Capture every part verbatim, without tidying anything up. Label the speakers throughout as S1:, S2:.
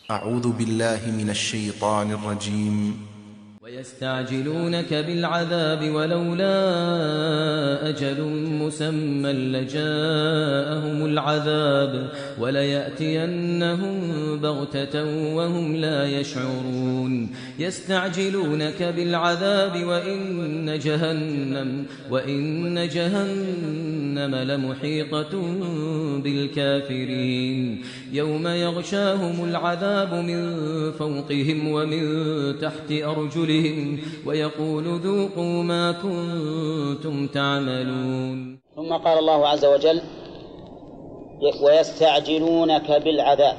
S1: أعوذ بالله من الشيطان الرجيم.
S2: ويستعجلونك بالعذاب ولولا أجل مسمى لجاءهم العذاب وليأتينهم بغتة وهم لا يشعرون يستعجلونك بالعذاب وإن جهنم وإن جهنم لمحيطة بالكافرين يوم يغشاهم العذاب من فوقهم ومن تحت أرجلهم ويقول ذوقوا ما كنتم تعملون.
S3: ثم قال الله عز وجل ويستعجلونك بالعذاب،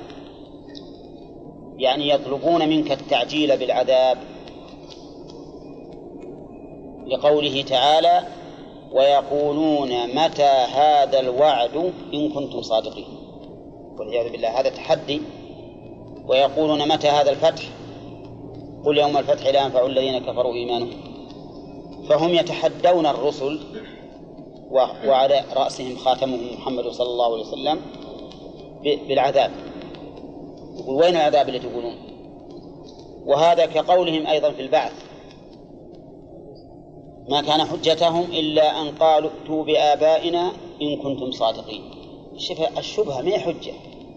S3: يعني يطلبون منك التعجيل بالعذاب، لقوله تعالى ويقولون متى هذا الوعد إن كنتم صادقين، والعياذ بالله هذا تحدي. ويقولون متى هذا الفتح قل يوم الفتح لا ينفع الذين كفروا إيمانهم. فهم يتحدون الرسل وعلى رأسهم خاتمهم محمد صلى الله عليه وسلم بالعذاب. يقول وين العذاب اللي تقولون؟ وهذا كقولهم أيضا في البعث ما كان حجتهم إلا أن قالوا ائتوا بآبائنا إن كنتم صادقين. الشبهة ما هي حجة.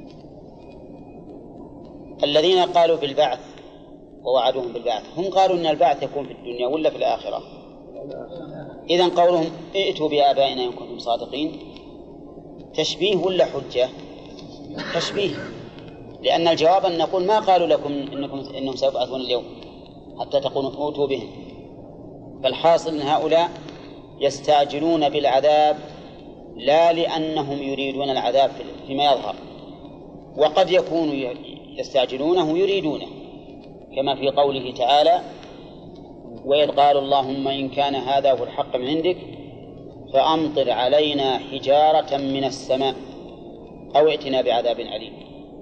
S3: الذين قالوا بالبعث ووعدوهم بالبعث هم قالوا إن البعث يكون في الدنيا ولا في الآخرة. إذن قولهم ائتوا بآبائنا إن كنتم صادقين تشبيه ولا حجة؟ تشبيه، لأن الجواب أن نقول ما قالوا لكم إنكم إنهم سيبعثون اليوم حتى تقولوا ائتوا بهم. فالحاصل أن هؤلاء يستعجلون بالعذاب لا لأنهم يريدون العذاب فيما يظهر، وقد يكونوا يستعجلونه يريدونه، كما في قوله تعالى وإذ قالوا اللهم إن كان هذا هو الحق من عندك فأمطر علينا حجارة من السماء أو ائتنا بعذاب أليم.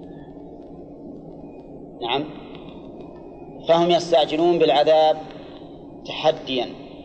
S3: نعم، فهم يستعجلون بالعذاب تحديا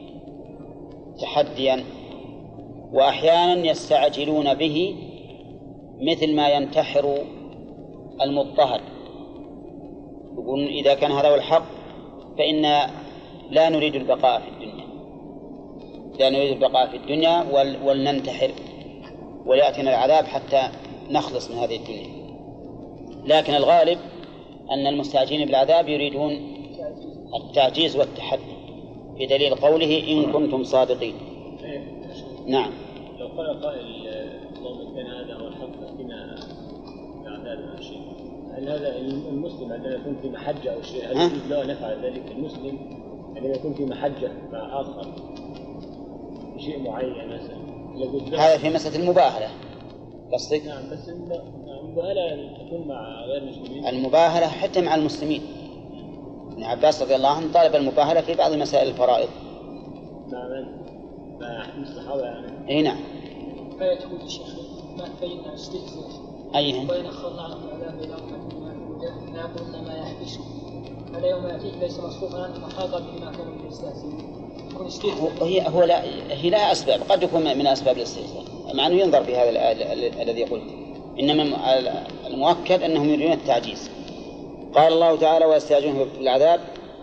S3: تحديا وأحيانا يستعجلون به مثل ما ينتحر المضطهد، يقولون إذا كان هذا هو الحق فإن لا نريد البقاء في الدنيا لا نريد البقاء في الدنيا ولننتحر ويأتينا العذاب حتى نخلص من هذه الدنيا. لكن الغالب أن المستعجلين بالعذاب يريدون التعجيز والتحدي، بدليل قوله إن كنتم صادقين. نعم.
S4: لو قال قائل اللهم كان هذا هو الحق فاتنا بعذاب شيء، هل هذا المسلم عندما يكون في محجة أو شيء هل يجوز له أن يفعل ذلك؟ المسلم عندما يكون في محجة مع آخر شيء معين مثلا
S3: هذا في مسألة المباهلة قصدك؟
S4: نعم، بس المباهلة تكون مع غير المسلمين.
S3: المباهلة حتى مع المسلمين. ابن عباس رضي الله عنه طالب المباهلة في بعض مسائل الفرائض.
S4: مع من؟ مع الصحابة يعني؟
S3: أي نعم.
S5: آية تقول الشيخ ما بين استهزاء
S3: أيهن؟
S5: وإن أخرنا عنهم العذاب إلى أمة لا يقولن ما يحبسه فلا يوم يأتيك ليس مصروفا عنهم وحاط بما كانوا يستهزئون.
S3: هي هو لا هي لها أسباب، قد يكون من أسباب الاستهزاء، مع أنه ينظر في هذا الذي قلت، إنما المؤكد أنهم يريدون التعجيز. قال الله تعالى ويستعجلون بالعذاب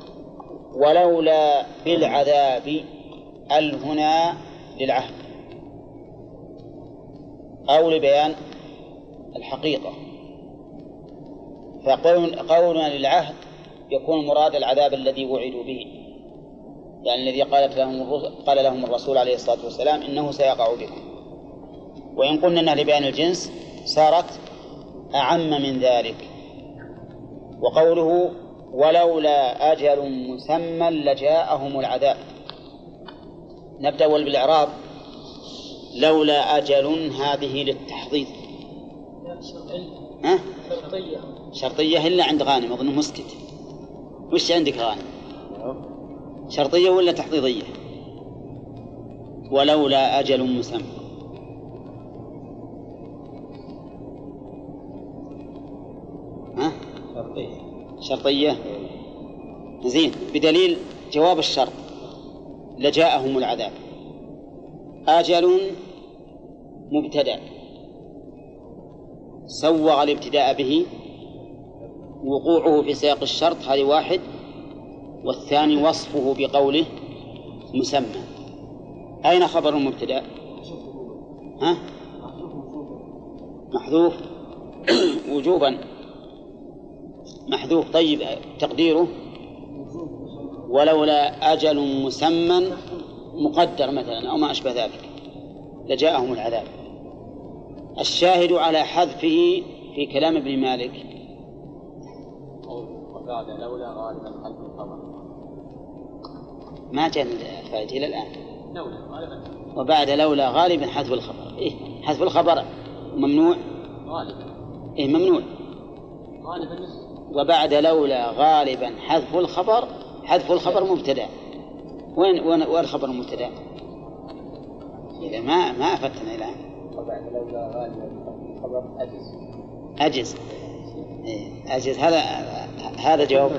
S3: ولولا بالعذاب ال هنا للعهد أو لبيان الحقيقة، فقولنا للعهد يكون مراد العذاب الذي وعدوا به، يعني الذي قالت لهم قال لهم الرسول عليه الصلاة والسلام إنه سيقع بكم. وإن قلنا أنها لبيان الجنس صارت أعم من ذلك. وقوله ولولا أجل مسمى لجاءهم العذاب، نبدأ بالإعراب. لولا أجل هذه للتحضيض. ها؟
S5: شرطية
S3: شرطية إلا عند غانم أظنه مسكت. وش عندك غانم؟ شرطية ولا تحضيضية؟ ولولا أجل مسمى. ها؟ شرطية. شرطية. زين، بدليل جواب الشرط لجاءهم العذاب. أجل مبتدأ سوغ الابتداء به وقوعه في سياق الشرط هذه واحد، والثاني وصفه بقوله مسمى. أين خبر المبتدأ؟ ها؟ محذوف وجوبا، محذوف. طيب تقديره ولولا أجل مسمى مقدر مثلا أو ما أشبه ذلك لجاءهم العذاب. الشاهد على حذفه في كلام ابن مالك
S4: وبعد لولا غالبا حذف الخبر
S3: ما جاء الفائدة إلى الآن.
S4: لولا غالبا
S3: وبعد لولا غالبا حذف الخبر. إيه حذف الخبر ممنوع
S4: غالبا.
S3: إيه ممنوع.
S4: غالبا نصف.
S3: وبعد لولا غالبا حذف الخبر. حذف الخبر مبتدأ. وين وين وين خبر المبتدأ؟ إذا ما ما أفتنا الآن.
S4: وبعد لولا غالبا حذف الخبر أجز.
S3: أجز. إيه أجز. هذا هذا جواب.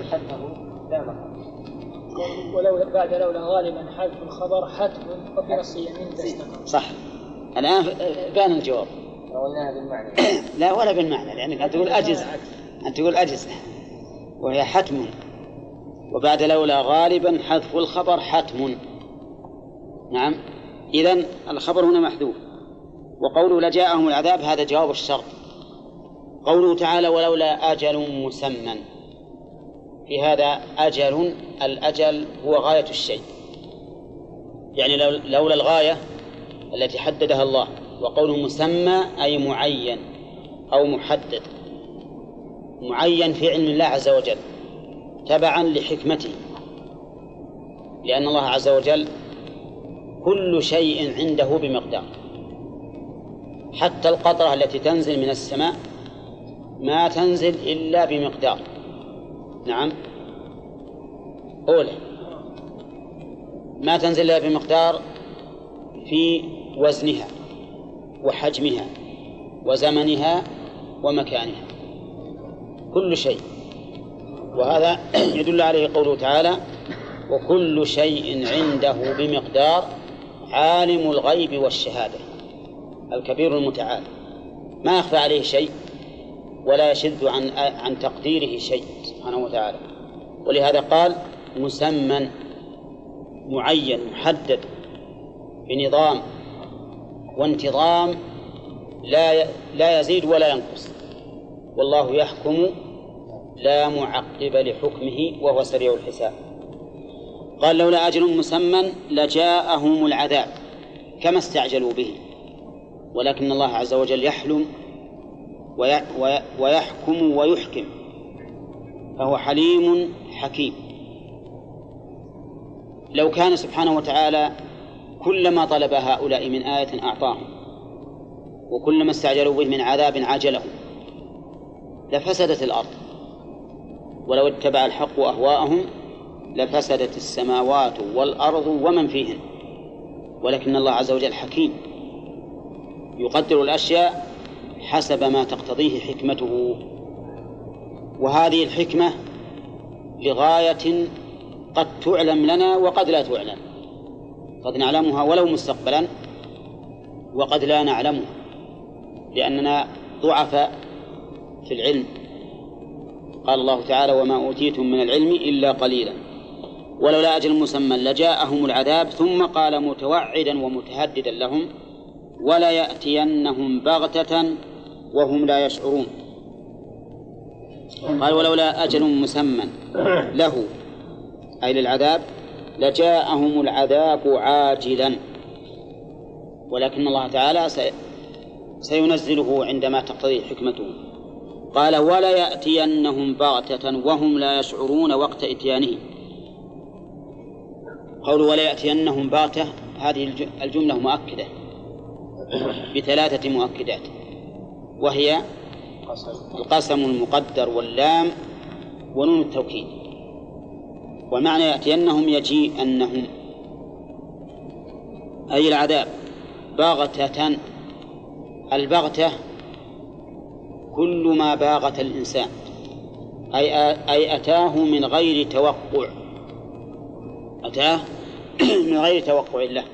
S5: ولو بعد لولا غالبا حذف الخبر حتم وفي نص يمين تستقر.
S3: صح. الآن بان الجواب.
S4: قلناها بالمعنى.
S3: لا ولا بالمعنى، لأنك أنت تقول أجز، أنت تقول أجز وهي حتم. وبعد لولا غالبا حذف الخبر حتم. نعم. إذن الخبر هنا محذوف. وقوله لجاءهم العذاب هذا جواب الشرط. قوله تعالى ولولا أجل مسمى، في هذا أجل، الأجل هو غاية الشيء، يعني لولا الغاية التي حددها الله. وقوله مسمى أي معين أو محدد، معين في علم الله عز وجل تبعا لحكمته، لأن الله عز وجل كل شيء عنده بمقدار، حتى القطرة التي تنزل من السماء ما تنزل إلا بمقدار. نعم. أولى ما تنزل إلا بمقدار في وزنها وحجمها وزمنها ومكانها، كل شيء. وهذا يدل عليه قوله تعالى وكل شيء عنده بمقدار عالم الغيب والشهادة الكبير المتعال، ما يخفى عليه شيء ولا يشذ عن عن تقديره شيء سبحانه وتعالى. ولهذا قال مسمى معين محدد بنظام وانتظام لا لا يزيد ولا ينقص، والله يحكم لا معقب لحكمه وهو سريع الحساب. قال لولا أجل مسمى لجاءهم العذاب كما استعجلوا به، ولكن الله عز وجل يحلم ويحكم ويحكم، فهو حليم حكيم. لو كان سبحانه وتعالى كلما طلب هؤلاء من آية أعطاهم وكلما استعجلوا به من عذاب عجلهم لفسدت الأرض، ولو اتبع الحق أهواءهم لفسدت السماوات والأرض ومن فيهن. ولكن الله عز وجل حكيم يقدر الأشياء حسب ما تقتضيه حكمته، وهذه الحكمة لغاية قد تعلم لنا وقد لا تعلم، قد نعلمها ولو مستقبلا وقد لا نعلمها لأننا ضعفاء في العلم. قال الله تعالى وما أوتيتم من العلم إلا قليلا. ولولا أجل مسمى لجاءهم العذاب، ثم قال متوعدا ومتهددا لهم ولا يأتينهم بغتة وهم لا يشعرون. قال ولولا أجل مسمى له أي للعذاب لجاءهم العذاب عاجلا، ولكن الله تعالى سينزله عندما تقتضي حكمته. قال ولا يأتينهم بغتة وهم لا يشعرون وقت إتيانه. قول ولا يأتينهم بغتة هذه الجملة مؤكدة بثلاثة مؤكدات، وهي القسم المقدر واللام ونون التوكيد. ومعنى يأتينهم يجيء أنهم أي العذاب باغتة. البغتة كل ما باغت الإنسان أي, أي أتاه من غير توقع، أتاه من غير توقع له.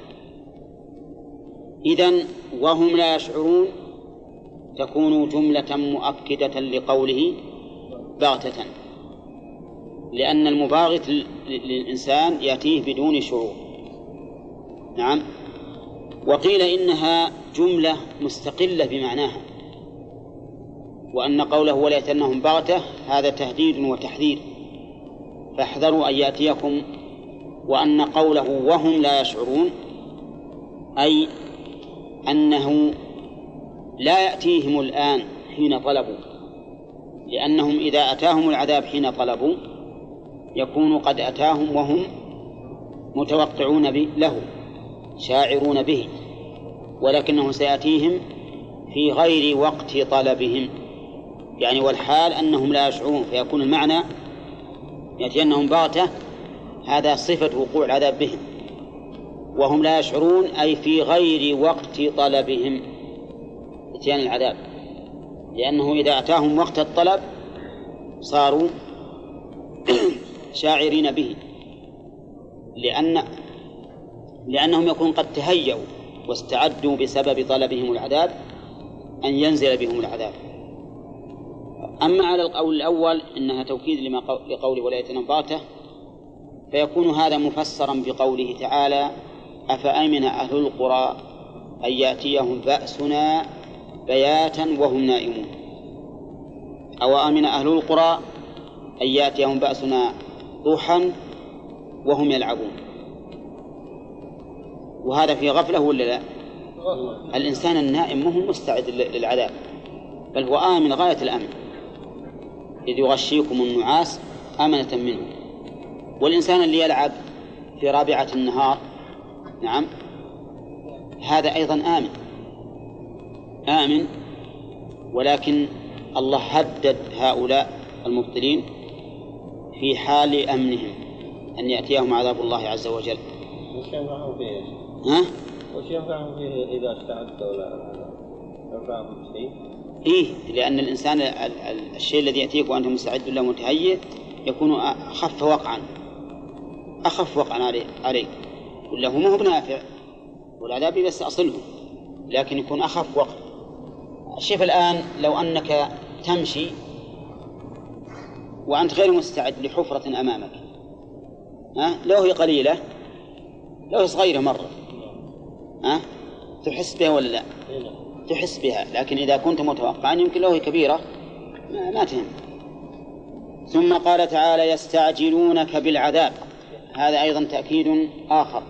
S3: إذن وهم لا يشعرون تكون جملة مؤكدة لقوله بغتة، لأن المباغت للإنسان يأتيه بدون شعور. نعم. وقيل إنها جملة مستقلة بمعناها، وأن قوله ولا يأتينهم بغتة هذا تهديد وتحذير، فاحذروا أن يأتيكم، وأن قوله وهم لا يشعرون أي أنه لا يأتيهم الآن حين طلبوا، لأنهم إذا أتاهم العذاب حين طلبوا يكون قد أتاهم وهم متوقعون له شاعرون به، ولكنه سيأتيهم في غير وقت طلبهم، يعني والحال أنهم لا يشعرون، فيكون المعنى يأتينهم بغتة هذا صفة وقوع العذاب بهم، وهم لا يشعرون أي في غير وقت طلبهم اتيان العذاب، لأنه إذا أتاهم وقت الطلب صاروا شاعرين به، لأن لأنهم يكون قد تهيأوا واستعدوا بسبب طلبهم العذاب أن ينزل بهم العذاب. أما على القول الأول إنها توكيد لما لقوله ولا يأتينهم بغتة، فيكون هذا مفسرا بقوله تعالى أفأمن أهل القرى أن يأتيهم بأسنا بياتا وهم نائمون، أو أمن أهل القرى أن يأتيهم بأسنا ضحى وهم يلعبون. وهذا في غفلة ولا لا؟ الإنسان النائم مو مستعد للعذاب، بل هو آمن غاية الأمن، إذ يغشيكم النعاس أمنة منه. والإنسان اللي يلعب في رابعة النهار نعم هذا أيضا آمن آمن ولكن الله هدد هؤلاء المبطلين في حال أمنهم أن يأتيهم عذاب الله عز وجل.
S6: وش ينفعهم فيه؟
S3: ها؟
S6: وش ينفعهم فيه إذا استعدوا ولا ينفعهم شيء؟
S3: إيه، لأن الإنسان الشيء الذي يأتيك وأنت مستعد له متهيئ يكون أخف وقعا أخف وقعا عليه عليك، ولا هو ما هو بنافع والعذاب يستأصله، لكن يكون أخف وقع. شوف الآن لو أنك تمشي وأنت غير مستعد لحفرة أمامك، ها؟ لو هي قليلة لو هي صغيرة مرة ها؟ تحس بها ولا لا؟ تحس بها، لكن إذا كنت متوقعا يمكن لو هي كبيرة ما, ما تهم. ثم قال تعالى يستعجلونك بالعذاب، هذا أيضا تأكيد آخر.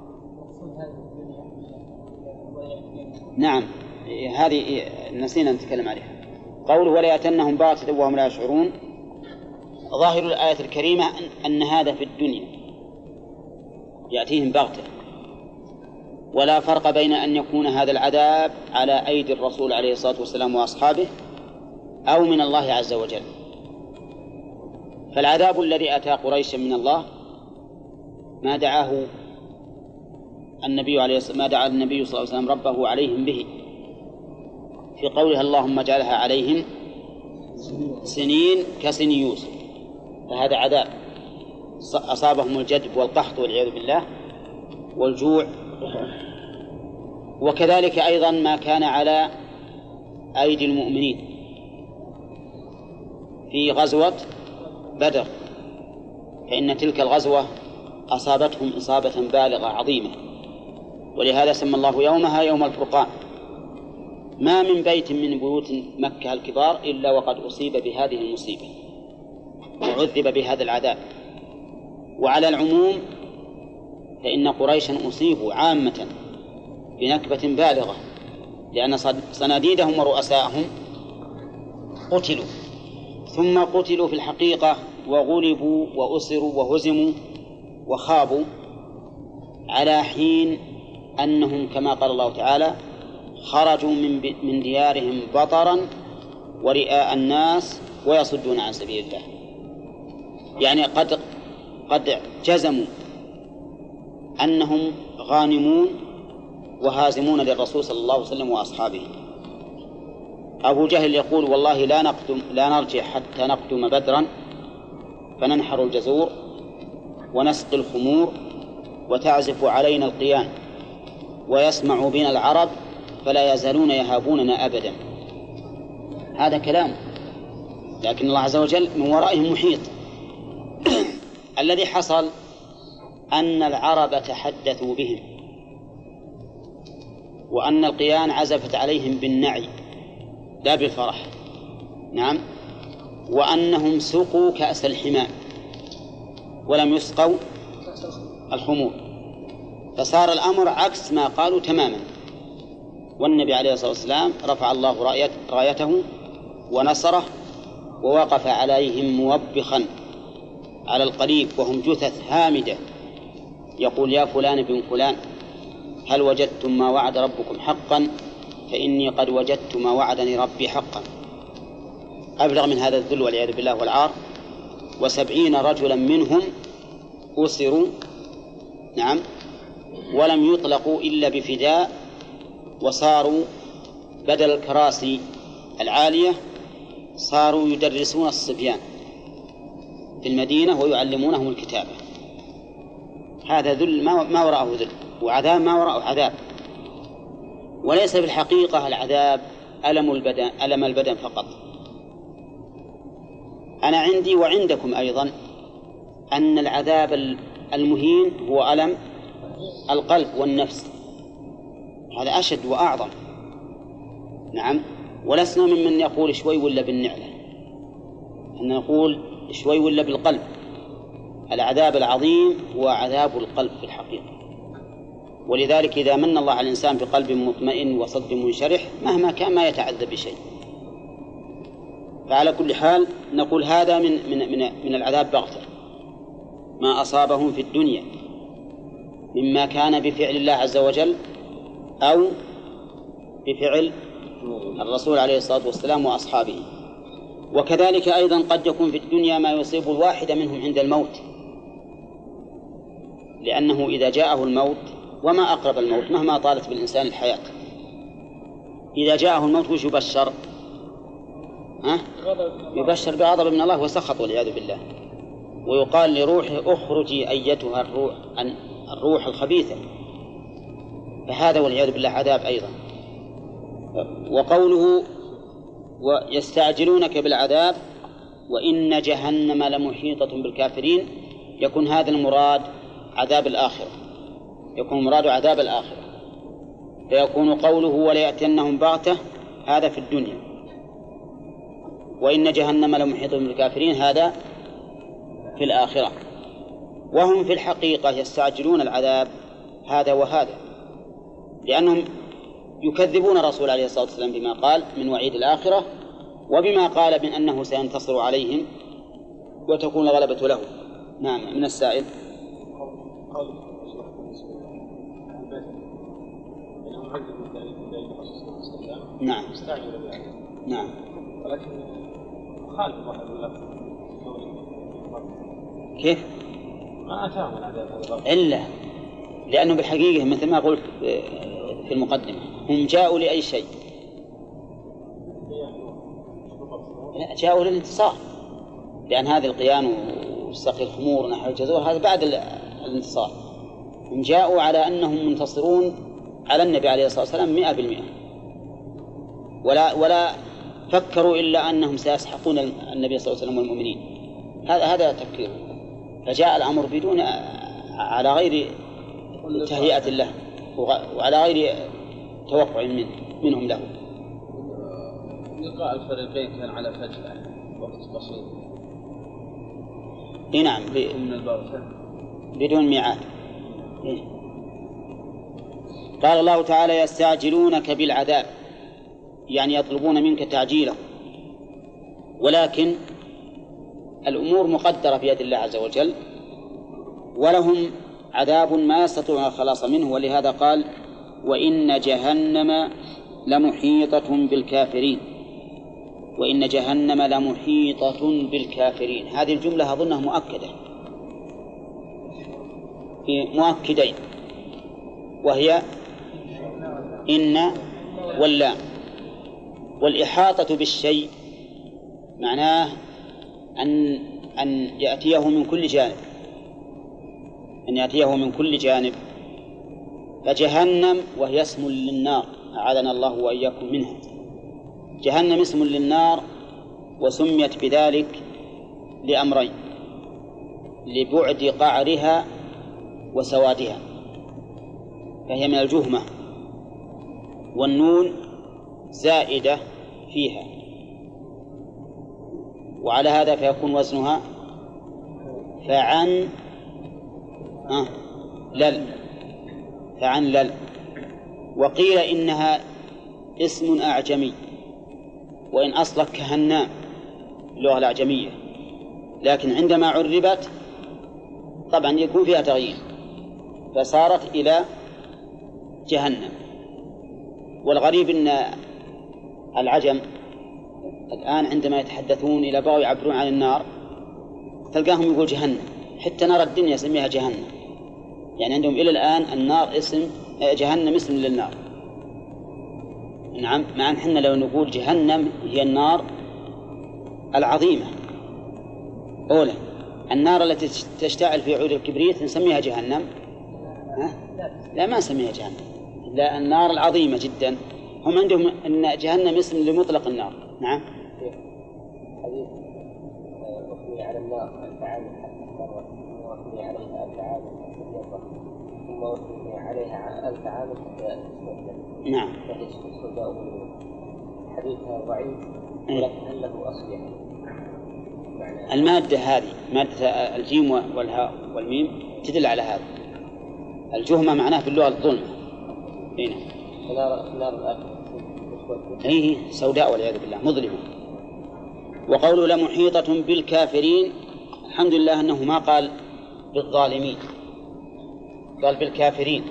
S3: نعم هذه نسينا نتكلم عليها. قوله ولا يأتينهم بغتة وهم لا يشعرون، ظاهر الآية الكريمة أن هذا في الدنيا يأتيهم بغتة، ولا فرق بين أن يكون هذا العذاب على أيدي الرسول عليه الصلاة والسلام وأصحابه أو من الله عز وجل. فالعذاب الذي أتى قريشا من الله ما دعاه النبي عليه ما دعا النبي صلى الله عليه وسلم ربه عليهم به في قولها اللهم اجعلها عليهم سنين كسن يوسف، فهذا عذاب أصابهم الجدب والقحط والعياذ بالله والجوع. وكذلك أيضا ما كان على أيدي المؤمنين في غزوة بدر، فإن تلك الغزوة أصابتهم إصابة بالغة عظيمة، ولهذا سمى الله يومها يوم الفرقان. ما من بيت من بيوت مكة الكبار إلا وقد أصيب بهذه المصيبة وعذب بهذا العذاب. وعلى العموم فإن قريشا أصيبوا عامة بنكبة بالغة، لأن صناديدهم ورؤساءهم قتلوا، ثم قتلوا في الحقيقة وغلبوا وأسروا وهزموا وخابوا، على حين أنهم كما قال الله تعالى خرجوا من من ديارهم بطرا ورئاء الناس ويصدون عن سبيل الله. يعني قد قد جزموا أنهم غانمون وهازمون للرسول صلى الله عليه وسلم وأصحابه. أبو جهل يقول والله لا نقدم لا نرجع حتى نقدم بدرا فننحر الجزور ونسقي الخمور وتعزف علينا القيان ويسمع بنا العرب فلا يزالون يهابوننا أبدا. هذا كلام لكن الله عز وجل من ورائهم محيط. الذي حصل أن العرب تحدثوا بهم، وأن القيان عزفت عليهم بالنعي لا بالفرح. نعم. وأنهم سقوا كأس الحمام ولم يسقوا الخمور، فصار الأمر عكس ما قالوا تماما. والنبي عليه الصلاة والسلام رفع الله رايته ونصره، ووقف عليهم موبخا على القريب وهم جثث هامدة، يقول: يا فلان بن فلان، هل وجدتم ما وعد ربكم حقا؟ فإني قد وجدت ما وعدني ربي حقا. أبلغ من هذا الذل والعياذ بالله والعار. وسبعين رجلا منهم أسروا، نعم، ولم يطلقوا إلا بفداء، وصاروا بدل الكراسي العالية صاروا يدرسون الصبيان في المدينة ويعلمونهم الكتابة. هذا ذل ما وراءه ذل، وعذاب ما وراءه عذاب. وليس في الحقيقة العذاب ألم البدن ألم البدن فقط. أنا عندي وعندكم أيضا أن العذاب المهين هو ألم القلب والنفس، هذا أشد وأعظم. نعم. ولسنا ممن يقول شوي ولا بالنعلة، أن نقول شوي ولا بالقلب. العذاب العظيم هو عذاب القلب في الحقيقة. ولذلك إذا من الله على الإنسان بقلب مطمئن وصدر منشرح مهما كان ما يتعذب بشيء. فعلى كل حال نقول هذا من من من, من العذاب بغتة، ما أصابهم في الدنيا مما كان بفعل الله عز وجل أو بفعل الرسول عليه الصلاة والسلام وأصحابه. وكذلك أيضا قد يكون في الدنيا ما يصيب الواحد منهم عند الموت، لأنه إذا جاءه الموت، وما أقرب الموت مهما طالت بالإنسان الحياة، إذا جاءه الموت وش يبشر؟ ها؟ يبشر بغضب من الله وسخط والعياذ بالله، ويقال لروحه: اخرجي أيتها الروح الروح الخبيثة. فهذا والعياذ بالله عذاب أيضا. وقوله: ويستعجلونك بالعذاب وإن جهنم لمحيطة بالكافرين، يكون هذا المراد عذاب الآخرة، يكون مراد عذاب الآخرة، فيكون قوله: وليأتينهم بغتة هذا في الدنيا، وإن جهنم لمحيطة بالكافرين هذا في الآخرة. وهم في الحقيقة يستعجلون العذاب هذا وهذا، لأنهم يكذبون الرسول عليه الصلاة والسلام بما قال من وعيد الآخرة، وبما قال من أنه سينتصر عليهم وتكون الغلبة له. نعم. من السائل: نعم نعم
S6: ولكن خالف واحد الله
S3: كيف؟
S6: ما أتاهم العذاب هذا
S3: إلا لأنه بالحقيقة مثل ما قلت في المقدمة هم جاءوا لأي شيء؟ لا، جاءوا للانتصار، لأن هذا القيان وسقي الخمور ونحو الجزور هذا بعد الانتصار. هم جاءوا على أنهم منتصرون على النبي عليه الصلاة والسلام مئة بالمئة، ولا ولا فكروا إلا أنهم سيسحقون النبي صلى الله عليه وسلم والمؤمنين. هذا هذا تفكير. فجاء الأمر بدون على غير تهيئة له وعلى غير توقع من منهم له.
S6: لقاء الفريقين كان على فجأة وقت بسيط.
S3: إيه نعم،
S6: من البركة
S3: بدون ميعاد. إيه. قال الله تعالى: يستعجلونك بالعذاب، يعني يطلبون منك تعجيله، ولكن الأمور مقدرة بيد الله عز وجل، ولهم عذاب ما يستطيعون الخلاص منه. ولهذا قال: وإن جهنم لمحيطة بالكافرين. وإن جهنم لمحيطة بالكافرين، هذه الجملة أظنها مؤكدة في مؤكدين، وهي إن واللام. والإحاطة بالشيء معناه أن أن يأتيه من كل جانب، أن يأتيه من كل جانب. فجهنم وهي اسم للنار، أعاذنا الله وإياكم منها. جهنم اسم للنار وسميت بذلك لأمرين: لبعد قعرها وسوادها، فهي من الجهمة، والنون زائدة فيها، وعلى هذا فيكون وزنها فعن آه لل فعن لل. وقيل إنها اسم أعجمي، وإن أصلت كهنام اللغة الأعجمية، لكن عندما عربت طبعا يكون فيها تغيير فصارت إلى جهنم. والغريب أن العجم الآن عندما يتحدثون إلى بغوا يعبرون عن النار تلقاهم يقول جهنم، حتى نار الدنيا يسميها جهنم، يعني عندهم إلى الآن النار اسم، جهنم اسم للنار. نعم، مع أن حنا لو نقول جهنم هي النار العظيمة أولا، النار التي تشتعل في عود الكبريت نسميها جهنم؟ ها؟ لا، ما نسميها جهنم، لا، النار العظيمة جدا. هم عندهم أن جهنم اسم لمطلق النار. نعم.
S7: حديث أثني على النار ألف عام حتى وأثني عليها ألف عام ثم أثني عليها ألف عام حتى تستبدل.
S3: نعم.
S7: فهي السوداء حديثها ضعيف، ولكن هل له أصل يعني؟
S3: المادة هذه مادة الجيم والهاء والميم تدل على هذا. الجهمة معناه في اللغة الظلمة. هنا
S7: نار نار الأكل
S3: هي سوداء والعياذ بالله مظلمة. وقوله لمحيطة بالكافرين، الحمد لله أنه ما قال بالظالمين، قال بالكافرين.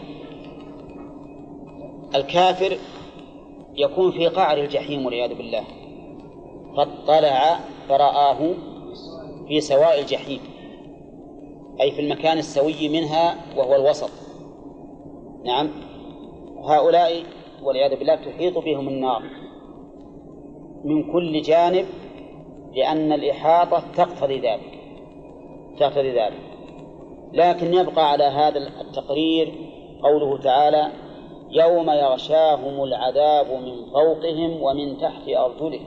S3: الكافر يكون في قعر الجحيم والعياذ بالله، فاطلع فرآه في سواء الجحيم، أي في المكان السوي منها وهو الوسط. نعم، هؤلاء والعياذ بالله تحيط بهم النار من كل جانب، لأن الإحاطة تقتضي ذلك تقتضي ذلك لكن يبقى على هذا التقرير قوله تعالى: يوم يغشاهم العذاب من فوقهم ومن تحت أرجلهم.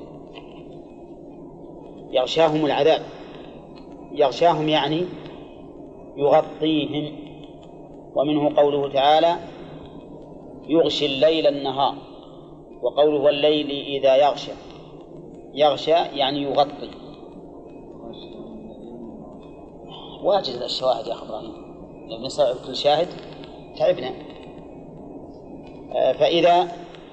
S3: يغشاهم العذاب، يغشاهم يعني يغطيهم. ومنه قوله تعالى: يغشي الليل النهار، وقوله والليل إذا يغشى، يغشى يعني يغطي. واجد الشواهد يا أخي إبراهيم، لو نستوعب كل شاهد تعبنا. فإذا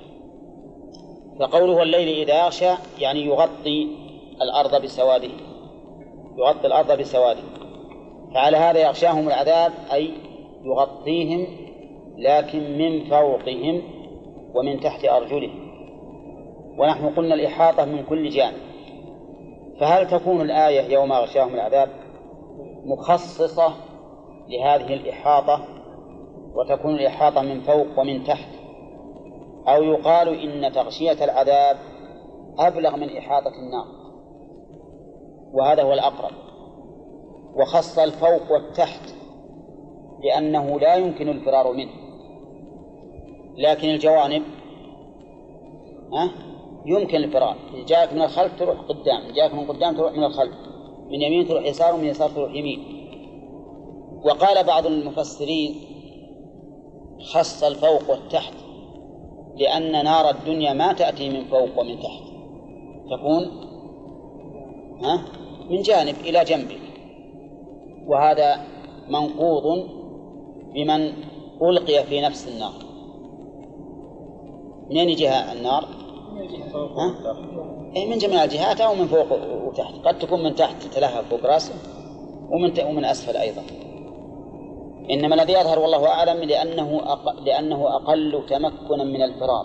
S3: فقوله والليل إذا يغشى يعني يغطي الأرض بسواده، يغطي الأرض بسواده. فعلى هذا يغشاهم العذاب أي يغطيهم، لكن من فوقهم ومن تحت أرجلهم. ونحن قلنا الإحاطة من كل جانب، فهل تكون الآية يوم يغشاهم العذاب مخصصة لهذه الإحاطة وتكون الإحاطة من فوق ومن تحت، أو يقال إن تغشية العذاب أبلغ من إحاطة النار، وهذا هو الأقرب، وخص الفوق والتحت لأنه لا يمكن الفرار منه، لكن الجوانب ها يمكن الفرار. إذا جاءك من الخلف تروح قدام، إذا جاءك من قدام تروح من الخلف، من يمين تروح يسار، ومن يسار تروح يمين. وقال بعض المفسرين خص الفوق والتحت لأن نار الدنيا ما تأتي من فوق ومن تحت، تكون ها من جانب إلى جنب، وهذا منقوض بمن ألقي في نفس النار. منين يجيها النار؟ ها؟ أي من جميع الجهات أو من فوق وتحت، قد تكون من تحت تتلهى فوق رأسه ومن ومن أسفل أيضا. إنما الذي يظهر والله أعلم لأنه أق... لأنه أقل تمكنا من الفرار.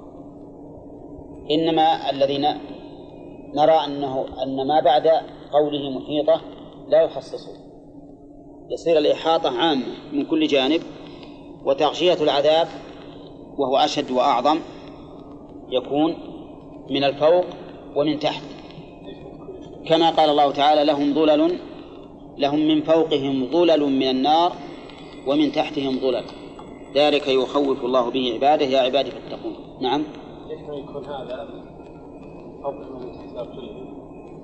S3: إنما الذي نرى أنه أن ما بعد قوله محيطة لا يخصصه، يصير الإحاطة عامة من كل جانب، وتغشية العذاب وهو أشد وأعظم يكون من الفوق ومن تحت، كما قال الله تعالى: لهم ظلل لهم من فوقهم ظلل من النار ومن تحتهم ظلل، ذلك يخوف الله به عباده يا عبادي فاتقون. نعم.
S6: ليش ما يكون هذا فوق من تحت أرجلهم؟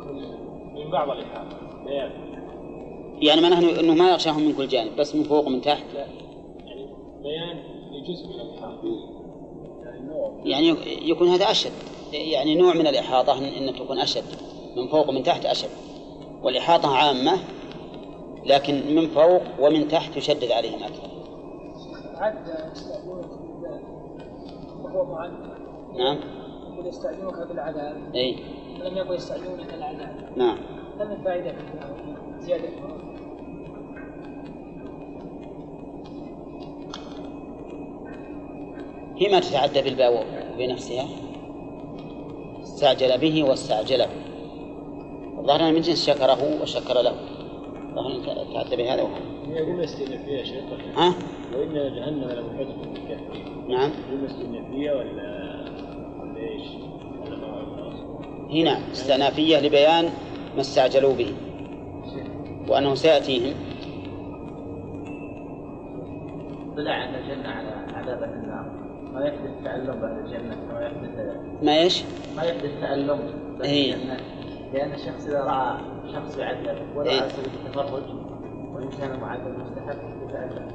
S4: من بعض الإحاطة بيان.
S3: يعني معناه أنه ما يغشاهم من كل جانب بس من فوق ومن تحت.
S4: لا يعني بيان لجزء من الإحاطة.
S3: يعني يكون هذا أشد، يعني نوع من الإحاطة أن تكون أشد من فوق ومن تحت أشد، والإحاطة عامة لكن من فوق ومن تحت يشدد عليهم أكثر.
S5: عد يستأذنونك وهو معد.
S3: نعم.
S5: يقول يستأذنونك بالعذاب.
S3: إيه.
S5: لم يقل يستأذنونك العذاب.
S3: نعم.
S5: هل من فائدة في زيادة؟
S3: هي ما تتعدى بالباء بنفسها، استعجل به واستعجله، ظهرنا من جنس شكره وشكر له، ظهرنا تعدى بهذا وهذا.
S4: يقول استئنافية يا شيخ.
S3: ها؟
S4: وإن جهنم لمحيطة بالكافرين.
S3: نعم.
S4: يقول استئنافية ولا ولا إيش؟ ولا ما
S3: هي نعم استئنافية لبيان ما استعجلوا به وأنه سيأتيهم.
S7: طلع عن الجنة على عذاب النار، ما يحدث تألم بعد الجنة، ما يحدث
S3: ما إيش؟
S7: ما يحدث تألم بعد
S3: إيه.
S7: الجنة، لأن الشخص إذا رأى شخص يعذب ولا
S3: إيه.
S7: على سبيل التفرج والإنسان معذب مستحق يتألم،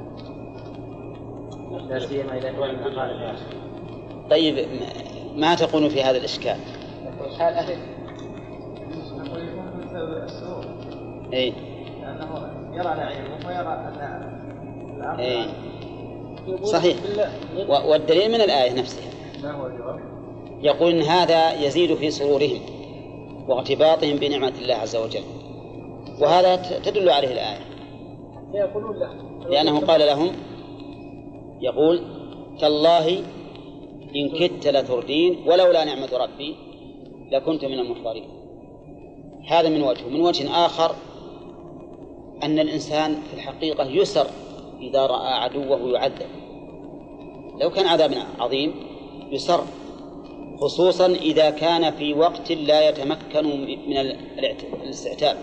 S7: لا سيما إذا كان من أقاربه.
S3: طيب ما تقول في هذا الإشكال؟
S7: حال أهل
S6: نقول يكون بسبب السرور.
S3: إيه.
S6: لأنه يرى نعيمه ويرى أن الأمر
S3: إيه. صحيح. و- والدليل من الآية نفسها.
S6: ما هو الجواب؟
S3: يقول إن هذا يزيد في سرورهم وارتباطهم بنعمة الله عز وجل، وهذا ت- تدل عليه الآية،
S5: فيقولون له
S3: لأنه قال لهم يقول تالله إن كدت لتردين ولولا نعمة ربي لكنت من المحضرين. هذا من وجه. من وجه آخر أن الإنسان في الحقيقة يسر إذا رأى عدوه يعذب، لو كان عذاب عظيم يسر، خصوصا إذا كان في وقت لا يتمكن من الاستعتاب.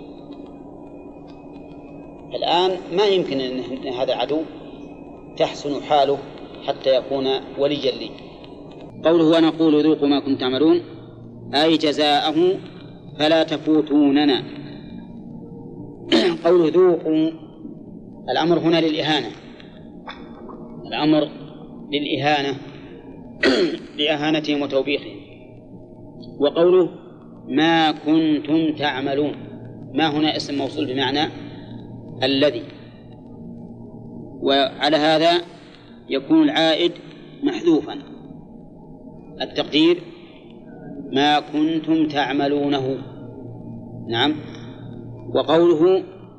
S3: الآن ما يمكن أن هذا العدو تحسن حاله حتى يكون وليا لي. قوله ونقول ذوقوا ما كنتم تعملون أي جزاءه فلا تفوتوننا. قوله ذوقوا الأمر هنا للإهانة، الأمر للإهانة لإهانتهم وتوبيخهم. وقوله ما كنتم تعملون، ما هنا اسم موصول بمعنى الذي، وعلى هذا يكون العائد محذوفا، التقدير ما كنتم تعملونه. نعم. وقوله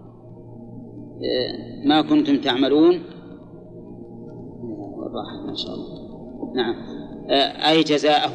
S3: ما كنتم تعملون والراحة ما شاء الله. نعم أي جزاءه،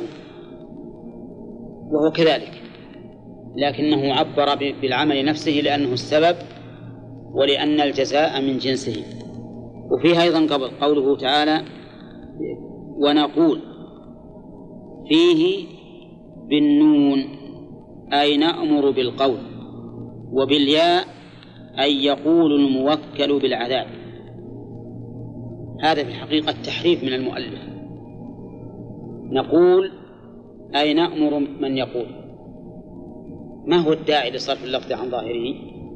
S3: وهو كذلك، لكنه عبر بالعمل نفسه لأنه السبب ولأن الجزاء من جنسه. وفيه أيضا قوله تعالى ونقول فيه بالنون أي نأمر بالقول، وبالياء أي يقول الموكل بالعذاب. هذا في الحقيقة تحريف من المؤلف. نقول أي نأمر من يقول. ما هو الداعي لصرف اللفظ عن ظاهره؟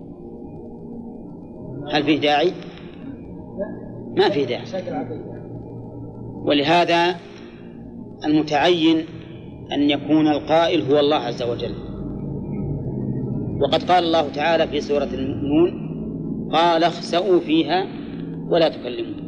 S3: هل فيه داعي؟ ما فيه داعي. ولهذا المتعين أن يكون القائل هو الله عز وجل. وقد قال الله تعالى في سورة المؤمنون قال اخسئوا فيها ولا تكلمون.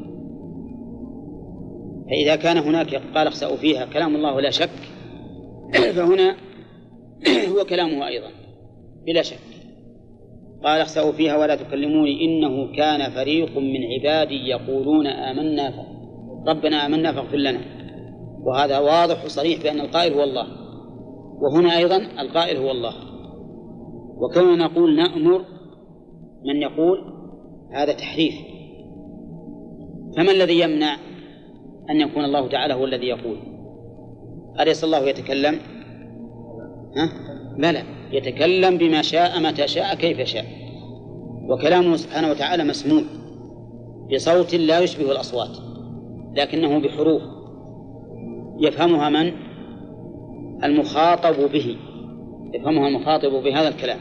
S3: فإذا كان هناك قال اخسئوا فيها كلام الله لا شك، فهنا هو كلامه أيضا بلا شك. قال اخسئوا فيها ولا تكلموني إنه كان فريق من عبادي يقولون آمنا ربنا آمنا فاغفر لنا. وهذا واضح وصريح بأن القائل هو الله، وهنا أيضا القائل هو الله. وكما نقول نأمر من يقول هذا تحريف. فما الذي يمنع أن يكون الله تعالى هو الذي يقول؟ أليس الله يتكلم؟ ها؟ بلى، يتكلم بما شاء متى شاء كيف شاء، وكلامه سبحانه وتعالى مسموع بصوت لا يشبه الأصوات، لكنه بحروف يفهمها من؟ المخاطب به، يفهمها المخاطب بهذا الكلام.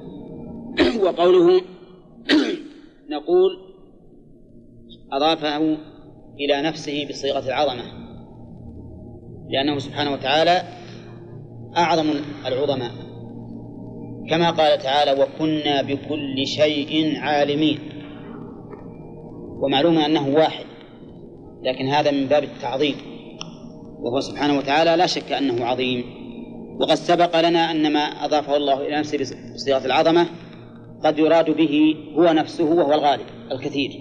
S3: وقوله نقول أضافه إلى نفسه بصيغة العظمة، لأنه سبحانه وتعالى أعظم العظماء، كما قال تعالى وكنا بكل شيء عالمين. ومعلوم أنه واحد، لكن هذا من باب التعظيم، وهو سبحانه وتعالى لا شك أنه عظيم. وقد سبق لنا أن ما أضافه الله إلى نفسه بصيغة العظمة قد يراد به هو نفسه وهو الغالب الكثير،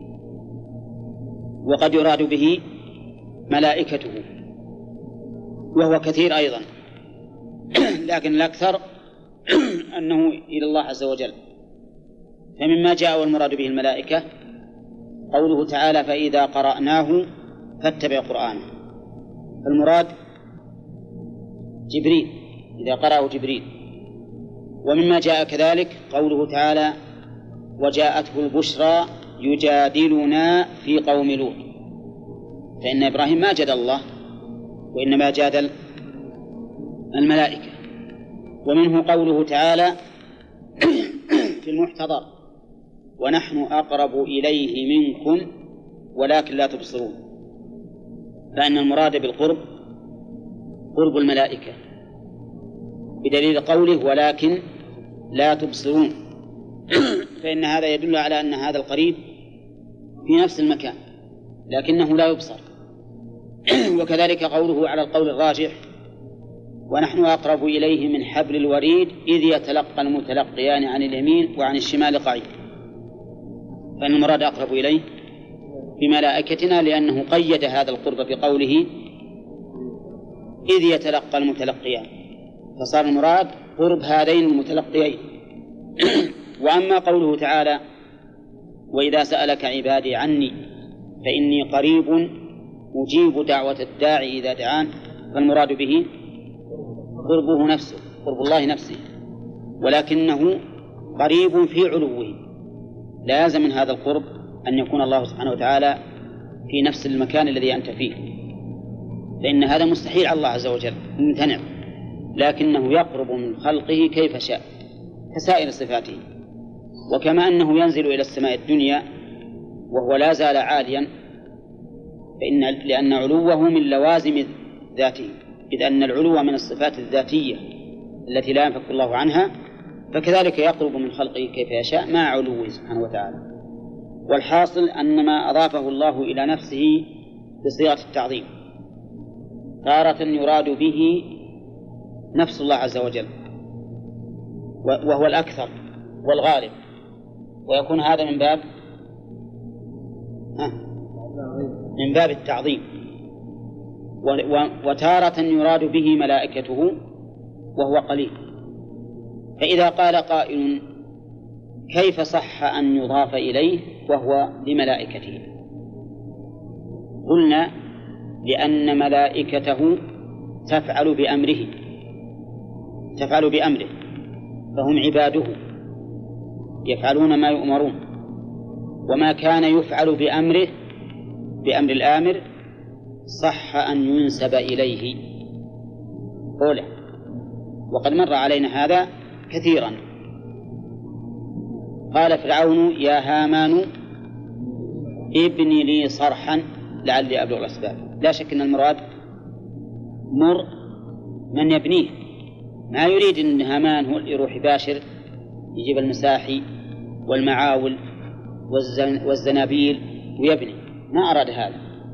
S3: وقد يراد به ملائكته وهو كثير أيضا، لكن الأكثر أنه إلى الله عز وجل. فمما جاء والمراد به الملائكة قوله تعالى فإذا قرأناه فاتبع قرآنه، المراد جبريل إذا قرأه جبريل. ومما جاء كذلك قوله تعالى وجاءته البشرى يجادلنا في قوم لوط، فإن إبراهيم ما جادل الله وإنما جادل الملائكة. ومنه قوله تعالى في المحتضر ونحن أقرب إليه منكم ولكن لا تبصرون، فإن المراد بالقرب قرب الملائكة بدليل قوله ولكن لا تبصرون، فإن هذا يدل على أن هذا القريب في نفس المكان لكنه لا يبصر. وكذلك قوله على القول الراجح ونحن أقرب إليه من حبل الوريد إذ يتلقى المتلقيان عن اليمين وعن الشمال قعيد، فإن المراد أقرب إليه بملائكتنا لأنه قيد هذا القرب بقوله إذ يتلقى المتلقيان، فصار المراد قرب هذين المتلقيين. وأما قوله تعالى وإذا سألك عبادي عني فإني قريب أجيب دعوة الداعي إذا دعان، فالمراد به قربه نفسه، قرب الله نفسه، ولكنه قريب في علوه. لازم من هذا القرب أن يكون الله سبحانه وتعالى في نفس المكان الذي أنت فيه، فإن هذا مستحيل على الله عز وجل ممتنع، لكنه يقرب من خلقه كيف شاء كسائر صفاته. وكما أنه ينزل إلى السماء الدنيا وهو لا زال عاليا، فإن لأن علوه من لوازم ذاته، إذ أن العلو من الصفات الذاتية التي لا ينفك الله عنها، فكذلك يقرب من خلقه كيف يشاء مع علوه سبحانه وتعالى. والحاصل أن ما أضافه الله إلى نفسه بصيغة التعظيم تارة يراد به نفس الله عز وجل وهو الأكثر والغالب، ويكون هذا من باب من باب التعظيم. وتارة يراد به ملائكته وهو قليل. فإذا قال قائل كيف صح أن يضاف إليه وهو لملائكته؟ قلنا لأن ملائكته تفعل بأمره تفعل بأمره فهم عباده يفعلون ما يؤمرون، وما كان يفعل بأمره بأمر الآمر صح أن ينسب إليه قوله. وقد مر علينا هذا كثيرا. قال فرعون يا هامان ابني لي صرحا لعلي أبلغ الأسباب. لا شك أن المراد مر من يبنيه، ما يريد أن هامان هو اللي يروح يباشر يجيب المساحي والمعاول والزنابيل ويبني، ما أراد هذا.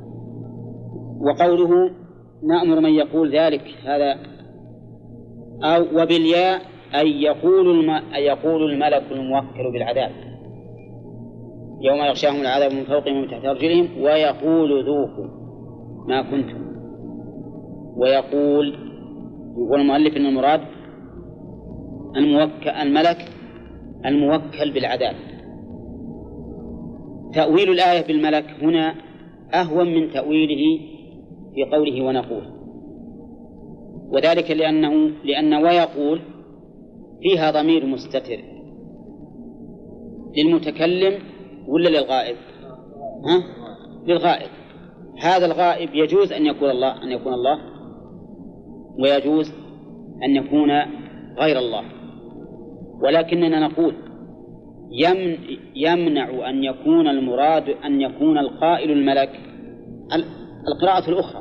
S3: وقوله نأمر من يقول ذلك هذا أو وبالياء أي يقول, الم... أي يقول الملك الموكل بالعذاب يوم يغشاهم العذاب من فوقهم ومن تحت أرجلهم ويقول ذوقوا ما كنتم. ويقول يقول المؤلف أن المراد الموكل الملك الموكل بالعذاب. تأويل الآية بالملك هنا أهون من تأويله في قوله ونقول، وذلك لأنه لأن ويقول فيها ضمير مستتر للمتكلم ولا للغائب؟ ها؟ للغائب. هذا الغائب يجوز أن يكون الله أن يكون الله ويجوز أن يكون غير الله، ولكننا نقول يمنع أن يكون المراد أن يكون القائل الملك القراءة الأخرى.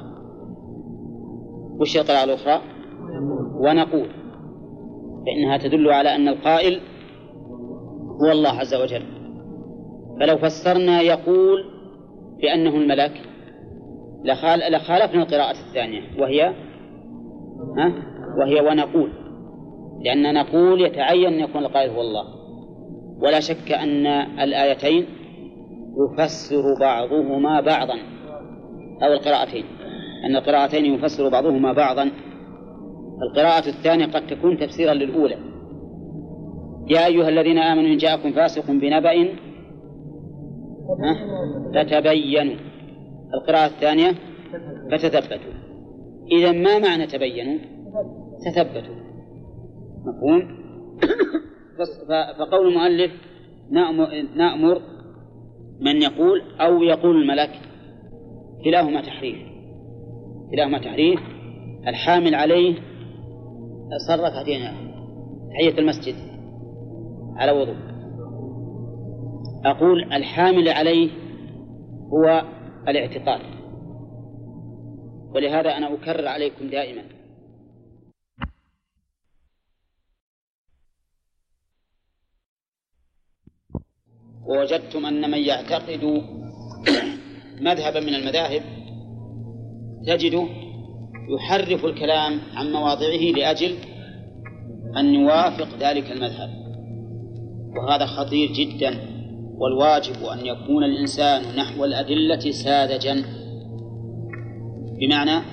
S3: وش القراءة الأخرى؟ ونقول، فإنها تدل على أن القائل هو الله عز وجل. فلو فسرنا يقول بأنه الملك لخالفنا القراءة الثانية وهي ها وهي ونقول، لأن نقول يتعين أن يكون القائل هو الله. ولا شك أن الآيتين يفسر بعضهما بعضا، أو القراءتين أن القراءتين يفسر بعضهما بعضا. القراءة الثانية قد تكون تفسيرا للأولى، يا أيها الذين آمنوا إن جاءكم فاسق بنبأ فتبينوا. القراءة الثانية فتثبتوا. إذن ما معنى تبينوا؟ تثبتوا. مفهوم؟ فقول المؤلف نأمر من يقول أو يقول الملك كلاهما تحريف، كلاهما تحريف. الحامل عليه صرف هدينا تحية المسجد على وضوء. أقول الحامل عليه هو الاعتقاد، ولهذا أنا أكرر عليكم دائما ووجدتم أن من يعتقد مذهبا من المذاهب تجده يحرف الكلام عن مواضعه لأجل أن يوافق ذلك المذهب، وهذا خطير جدا. والواجب أن يكون الإنسان نحو الأدلة ساذجا، بمعنى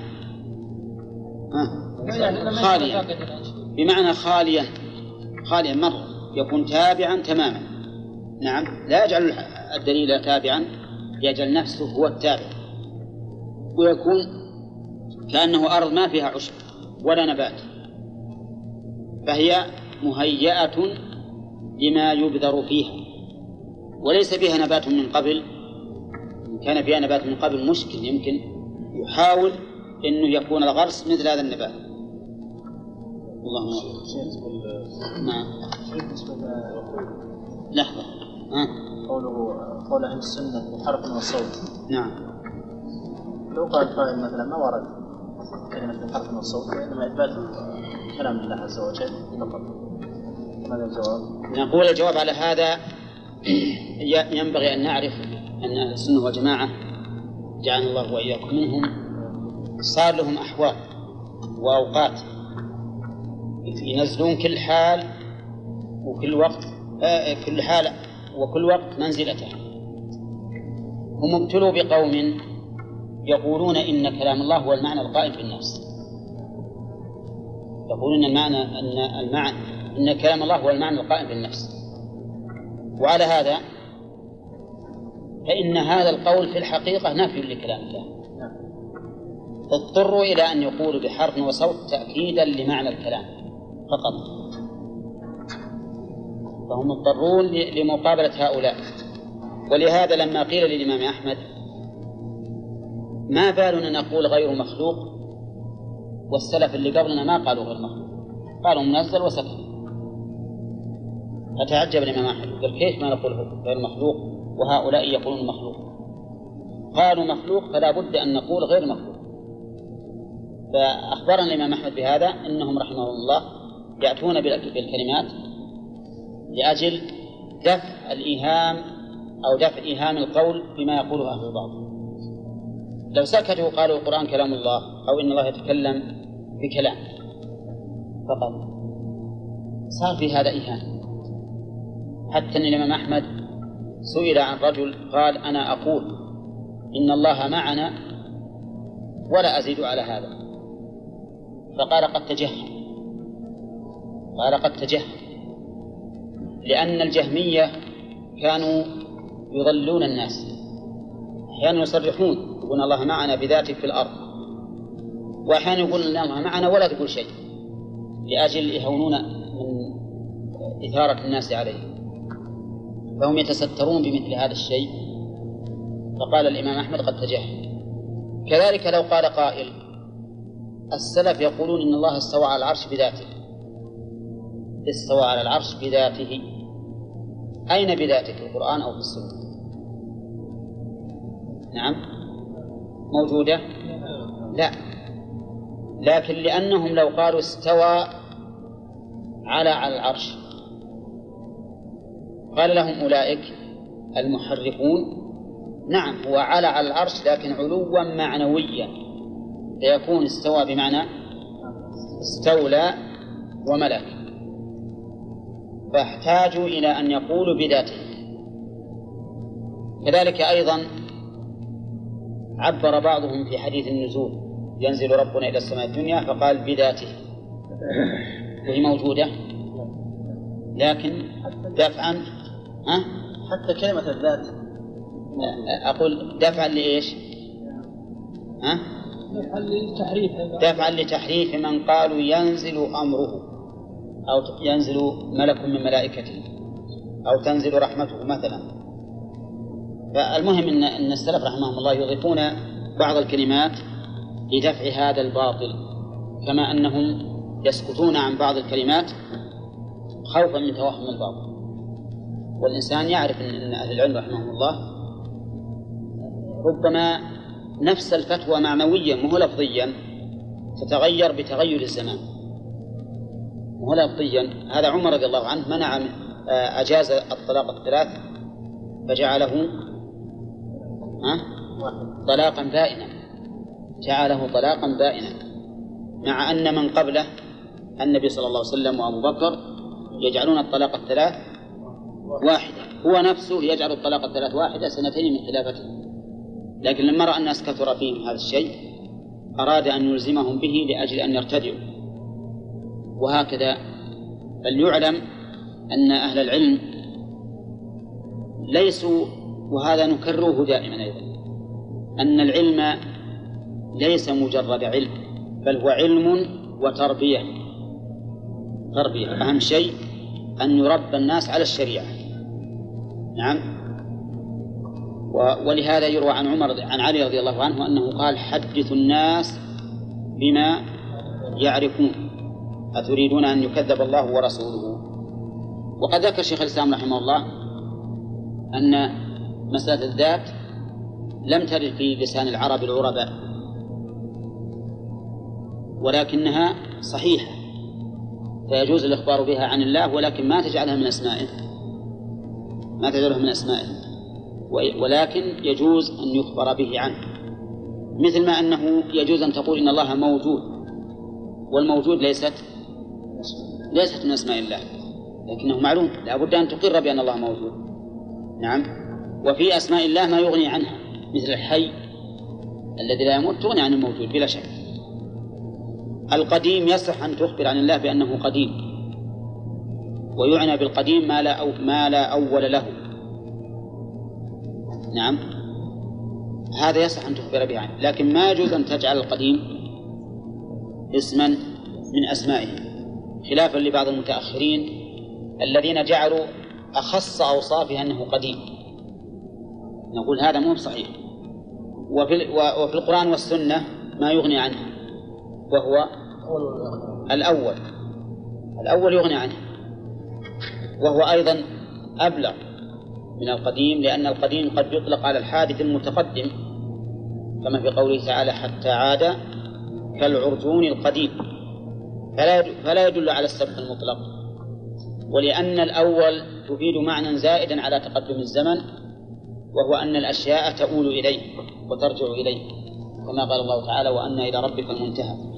S3: خاليا، بمعنى خاليا خاليا مرة، يكون تابعا تماما. نعم، لا يجعل الدليل تابعا، يجعل نفسه هو التابع، ويكون كأنه أرض ما فيها عشب ولا نبات، فهي مهيئة لما يبذر فيها، وليس فيها نبات من قبل. إن كان فيها نبات من قبل مشكل، يمكن يحاول أنه يكون الغرس مثل هذا النبات. اللهم نعم. لحظة، ها
S8: قوله قول أهل السنة بحرف والصوت.
S3: نعم.
S8: لو قال قائل مثلا ما ورد كلمة الحرف والصوت، وإنما إثبات كلام الله عز وجل فقط، ماذا الجواب؟
S3: نقول الجواب على هذا ينبغي أن نعرف أن أهل السنة والجماعة جعلنا الله وإياكم منهم صار لهم أحوال وأوقات ينزلون كل حال وكل وقت آه كل حال وكل وقت منزلته. هم ابتلوا بقوم يقولون إن كلام الله هو المعنى القائم بالنفس، يقولون المعنى أن المعنى إن كلام الله هو المعنى القائم بالنفس. وعلى هذا فإن هذا القول في الحقيقة نفي لكلام الله، اضطروا إلى أن يقولوا بحرف وصوت تأكيدا لمعنى الكلام فقط، فهم اضطرون لمقابلة هؤلاء. ولهذا لما قيل للإمام أحمد ما بالنا نقول غير مخلوق والسلف اللي قبلنا ما قالوا غير مخلوق، قالوا منزل وسكن، فتعجب الإمام أحمد قال كيف ما نقول غير مخلوق وهؤلاء يقولون مخلوق؟ قالوا مخلوق فلا بد أن نقول غير مخلوق. فأخبرنا الإمام أحمد بهذا أنهم رحمه الله يأتون بالكلمات لأجل دفع الإيهام أو دفع إيهام القول بما يقوله أهل الباطل. لو سكتوا قالوا القرآن كلام الله أو إن الله يتكلم بكلام فقط صار في هذا إيهام. حتى أن الإمام أحمد سئل عن رجل قال أنا أقول إن الله معنا ولا أزيد على هذا، فقال قد تجهل، قال قد تجهل، لأن الجهمية كانوا يضلون الناس، أحيانا يصرحون يقولون الله معنا بذاته في الأرض، وأحيانا يقولون الله معنا ولا تقول شيء لأجل يهونون من إثارة الناس عليه، فهم يتسترون بمثل هذا الشيء. فقال الإمام أحمد قد تجاهل. كذلك لو قال قائل السلف يقولون إن الله استوى على العرش بذاته، استوى على العرش بذاته. أين بذاته؟ في القرآن أو في السنة؟ نعم موجودة؟ لا، لكن لأنهم لو قالوا استوى على على العرش قال لهم أولئك المحرفون نعم هو على على العرش لكن علوا معنويا، فيكون استوى بمعنى استولى وملك، فاحتاجوا إلى أن يقولوا بذاته. كذلك أيضا عبر بعضهم في حديث النزول ينزل ربنا إلى السماء الدنيا فقال بذاته، وهي موجودة لكن دفعا ها؟
S8: حتى كلمة الذات
S3: أقول دفعا لإيش؟ ها؟
S5: دفعا للتحريف
S3: دفعا لتحريف من قالوا ينزل أمره أو ينزل ملك من ملائكته أو تنزل رحمته مثلا. فالمهم إن أن السلف رحمهم الله يضيفون بعض الكلمات لدفع هذا الباطل، كما أنهم يسكتون عن بعض الكلمات خوفا من توهم الباطل. والإنسان يعرف أن أهل العلم رحمهم الله ربما نفس الفتوى معنويا مو لفظيا تتغير بتغير الزمان، مو لفظيا. هذا عمر رضي الله عنه منع أجاز الطلاق الثلاث فجعله طلاقا بائنا، جعله طلاقا بائنا، مع أن من قبله النبي صلى الله عليه وسلم وأبو بكر يجعلون الطلاق الثلاث واحدة، هو نفسه يجعل الطلاق الثلاث واحدة سنتين من خلافته، لكن لما رأى الناس كثر فيهم هذا الشيء أراد أن يلزمهم به لأجل أن يرتدعوا. وهكذا فليعلم أن أهل العلم ليسوا، وهذا نكرره دائما أيضا، أن العلم ليس مجرد علم بل هو علم وتربية. تربية أهم شيء أن يربى الناس على الشريعة. نعم. ولهذا يروى عن عمر عن علي رضي الله عنه أنه قال حدثوا الناس بما يعرفون أتريدون أن يكذب الله ورسوله. وقد ذكر شيخ الإسلام رحمه الله أن مسألة الذات لم ترد في لسان العرب العرباء، ولكنها صحيحة فيجوز الإخبار بها عن الله، ولكن ما تجعلها من أسمائه، ما تجعلها من أسمائه، ولكن يجوز أن يخبر به عنه، مثل ما أنه يجوز أن تقول إن الله موجود، والموجود ليست ليست من أسماء الله، لكنه معلوم لا بد أن تقر بأن الله موجود. نعم. وفي أسماء الله ما يغني عنها، مثل الحي الذي لا يموت تغني عن الموجود بلا شك. القديم يصح أن تخبر عن الله بأنه قديم، ويعنى بالقديم ما لا, أو ما لا أول له. نعم، هذا يصح أن تخبر به عنه، لكن ما يجوز أن تجعل القديم اسما من أسمائه، خلافا لبعض المتأخرين الذين جعلوا أخص أوصافه أنه قديم. نقول هذا مو صحيح. وفي, وفي القرآن والسنة ما يغني عنه، وهو الأول الأول يغني عنه، وهو أيضا أبلغ من القديم، لأن القديم قد يطلق على الحادث المتقدم، كما في قوله تعالى حتى عاد كالعرجون القديم، فلا فلا يدل على السبق المطلق. ولأن الأول تفيد معنى زائدا على تقدم الزمن، وهو أن الأشياء تؤول إليه وترجع إليه، كما قال الله تعالى وأن إلى ربك المنتهى.